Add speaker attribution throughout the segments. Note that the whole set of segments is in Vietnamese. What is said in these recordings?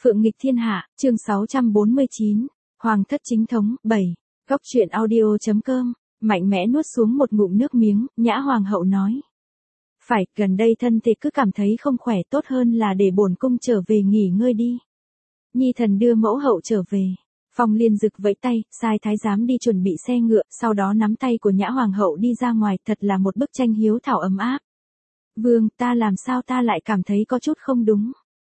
Speaker 1: Phượng nghịch thiên hạ, chương 649, Hoàng thất chính thống, 7. Góc truyện audio.com, mạnh mẽ nuốt xuống một ngụm nước miếng, Nhã Hoàng hậu nói. Phải, gần đây thân thể cứ cảm thấy không khỏe, tốt hơn là để bổn cung trở về nghỉ ngơi đi. Nhi thần đưa mẫu hậu trở về. Phong Liên Dực vẫy tay, sai thái giám đi chuẩn bị xe ngựa, sau đó nắm tay của Nhã Hoàng hậu đi ra ngoài, thật là một bức tranh hiếu thảo ấm áp. Vương, ta làm sao ta lại cảm thấy có chút không đúng.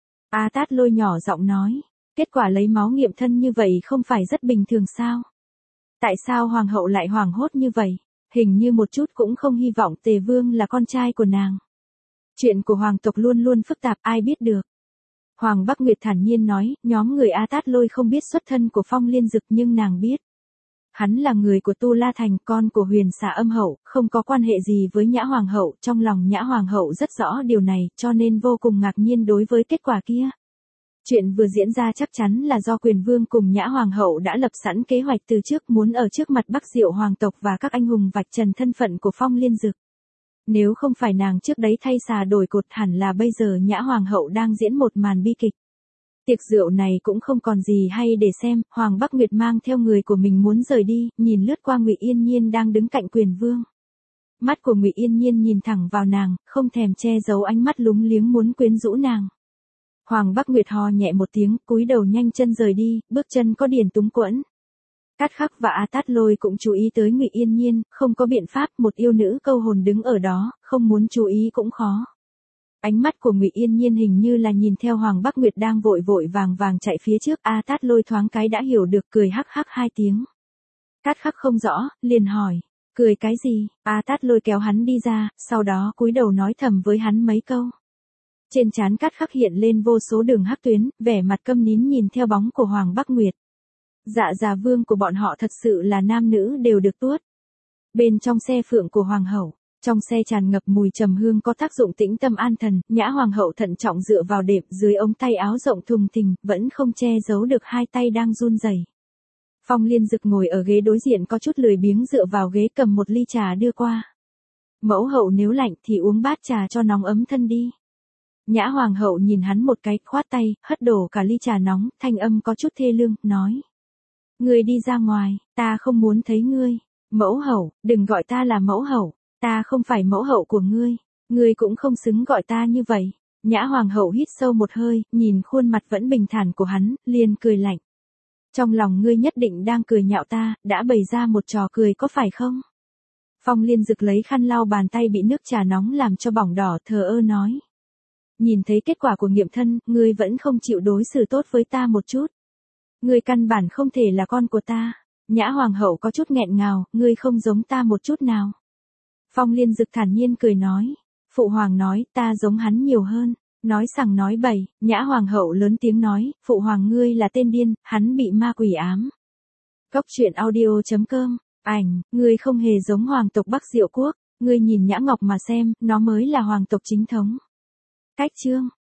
Speaker 1: A Tát Lôi nhỏ giọng nói, kết quả lấy máu nghiệm thân như vậy không phải rất bình thường sao? Tại sao hoàng hậu lại hoảng hốt như vậy? Hình như một chút cũng không hy vọng Tề Vương là con trai của nàng. Chuyện của hoàng tộc luôn luôn phức tạp, ai biết được. Hoàng Bắc Nguyệt thản nhiên nói, nhóm người A Tát Lôi không biết xuất thân của Phong Liên Dực nhưng nàng biết. Hắn là người của Tu La Thành, con của Huyền Xà Âm hậu, không có quan hệ gì với Nhã Hoàng hậu, trong lòng Nhã Hoàng hậu rất rõ điều này, cho nên vô cùng ngạc nhiên đối với kết quả kia. Chuyện vừa diễn ra chắc chắn là do Quyền Vương cùng Nhã Hoàng hậu đã lập sẵn kế hoạch từ trước, muốn ở trước mặt Bắc Diệu hoàng tộc và các anh hùng vạch trần thân phận của Phong Liên Dực. Nếu không phải nàng trước đấy thay xà đổi cột, hẳn là bây giờ Nhã Hoàng hậu đang diễn một màn bi kịch. Tiệc rượu này cũng không còn gì hay để xem, Hoàng Bắc Nguyệt mang theo người của mình muốn rời đi, nhìn lướt qua Ngụy Yên Nhiên đang đứng cạnh Quyền Vương. Mắt của Ngụy Yên Nhiên nhìn thẳng vào nàng, không thèm che giấu ánh mắt lúng liếng muốn quyến rũ nàng. Hoàng Bắc Nguyệt hò nhẹ một tiếng, cúi đầu nhanh chân rời đi, bước chân có điển túng quẫn. Cát Khắc và A Tát Lôi cũng chú ý tới Ngụy Yên Nhiên, không có biện pháp, một yêu nữ câu hồn đứng ở đó, không muốn chú ý cũng khó. Ánh mắt của Ngụy Yên Nhiên hình như là nhìn theo Hoàng Bắc Nguyệt đang vội vội vàng vàng chạy phía trước, A Tát Lôi thoáng cái đã hiểu được, cười hắc hắc hai tiếng. Cát Khắc không rõ, liền hỏi, cười cái gì? A Tát Lôi kéo hắn đi ra, sau đó cúi đầu nói thầm với hắn mấy câu. Trên trán Cát Khắc hiện lên vô số đường hắc tuyến, vẻ mặt câm nín nhìn theo bóng của Hoàng Bắc Nguyệt. Dạ già vương của bọn họ thật sự là nam nữ đều được tuốt. Bên trong xe phượng của Hoàng hậu, trong xe tràn ngập mùi trầm hương có tác dụng tĩnh tâm an thần, Nhã Hoàng hậu thận trọng dựa vào đệm, dưới ống tay áo rộng thùng thình, vẫn không che giấu được hai tay đang run rẩy. Phong Liên Dực ngồi ở ghế đối diện có chút lười biếng dựa vào ghế, cầm một ly trà đưa qua. Mẫu hậu nếu lạnh thì uống bát trà cho nóng ấm thân đi. Nhã Hoàng hậu nhìn hắn một cái, khoát tay, hất đổ cả ly trà nóng, thanh âm có chút thê lương, nói. Ngươi đi ra ngoài, ta không muốn thấy ngươi. Mẫu hậu, đừng gọi ta là mẫu hậu, ta không phải mẫu hậu của ngươi, ngươi cũng không xứng gọi ta như vậy. Nhã Hoàng hậu hít sâu một hơi, nhìn khuôn mặt vẫn bình thản của hắn, liền cười lạnh. Trong lòng ngươi nhất định đang cười nhạo ta, đã bày ra một trò cười có phải không? Phong Liên Dực lấy khăn lau bàn tay bị nước trà nóng làm cho bỏng đỏ, thờ ơ nói. Nhìn thấy kết quả của nghiệm thân, ngươi vẫn không chịu đối xử tốt với ta một chút. Ngươi căn bản không thể là con của ta. Nhã Hoàng hậu có chút nghẹn ngào, ngươi không giống ta một chút nào. Phong Liên Dực thản nhiên cười nói. Phụ hoàng nói, ta giống hắn nhiều hơn. Nói sằng nói bậy, Nhã Hoàng hậu lớn tiếng nói, phụ hoàng ngươi là tên điên, hắn bị ma quỷ ám. Góc truyện audio.com, ảnh, ngươi không hề giống hoàng tộc Bắc Diệu Quốc, ngươi nhìn Nhã Ngọc mà xem, nó mới là hoàng tộc chính thống. Cách chương.